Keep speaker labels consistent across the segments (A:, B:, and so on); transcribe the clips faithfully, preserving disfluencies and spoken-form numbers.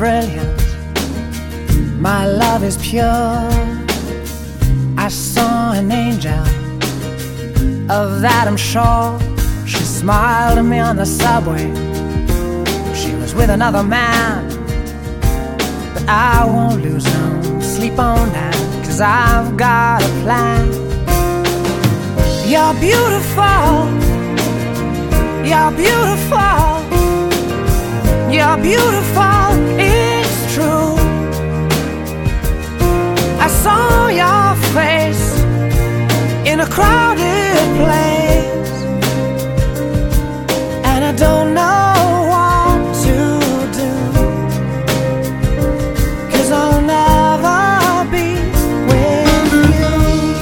A: brilliant, my love is pure. I saw an angel, of that I'm sure. She smiled at me on the subway. She was with another man, but I won't lose no sleep on that, 'cause I've got a plan. You're beautiful, you're beautiful, you're beautiful, it's true. I saw your face in a crowded place, and I don't know what to do, 'cause I'll never be with you.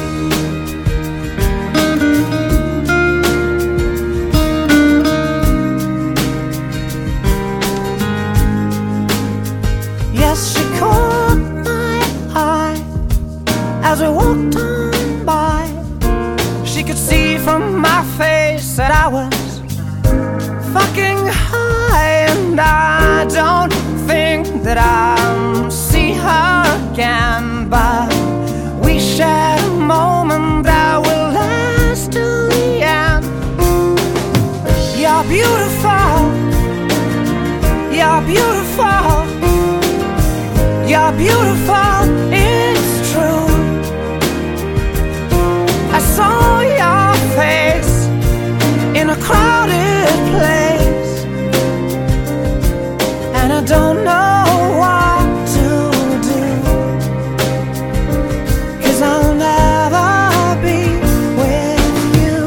A: Yes, she caught my eye as we walked on by. She could see from my face that I was fucking high, and I don't think that I'll see her again, but we shared a moment that will last till the end. You're beautiful, you're beautiful, you're beautiful, it's true. I saw your face in a crowded place, and I don't know what to do, 'cause I'll never be with you.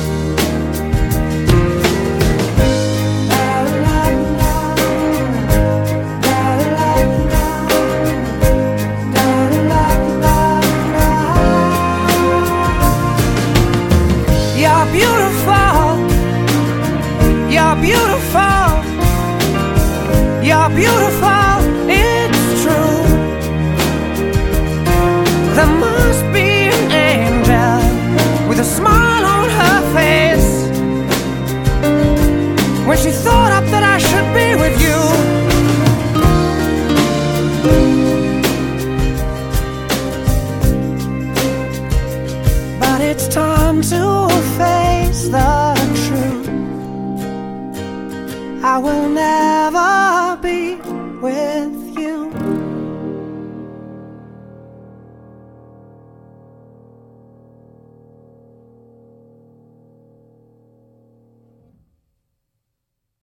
A: You're beautiful, you're beautiful, you're beautiful, it's true. There must be an angel with a smile on her face when she thought up that I should be with you. But it's time to face the truth. I will never be with